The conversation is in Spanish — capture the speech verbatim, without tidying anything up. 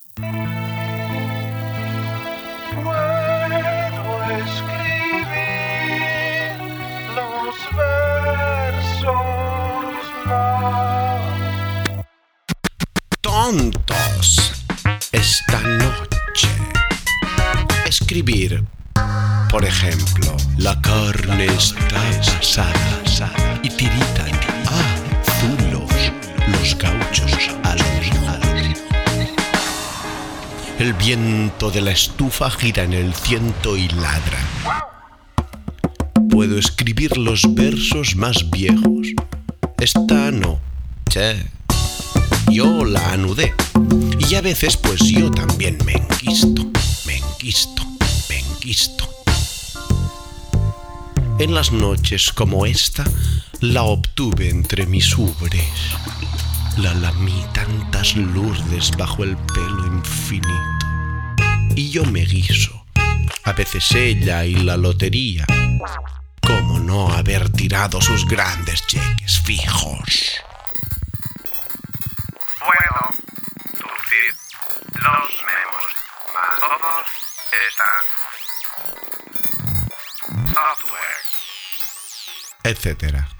Puedo escribir los versos más tontos esta noche. Escribir, por ejemplo, la carne está pasada, asada y tiritan. Ah, zulos, los gauchos alos. El viento de la estufa gira en el ciento y ladra. Puedo escribir los versos más viejos. Esta noche yo la anudé. Y a veces pues yo también me enquisto, me enquisto, me enquisto. En las noches como esta la obtuve entre mis ubres. La lamí tantas lourdes bajo el pelo infinito. Y yo me guiso, a veces ella y la lotería. ¿Cómo no haber tirado sus grandes cheques fijos? Puedo surcir los memos más todos están software. Etcétera.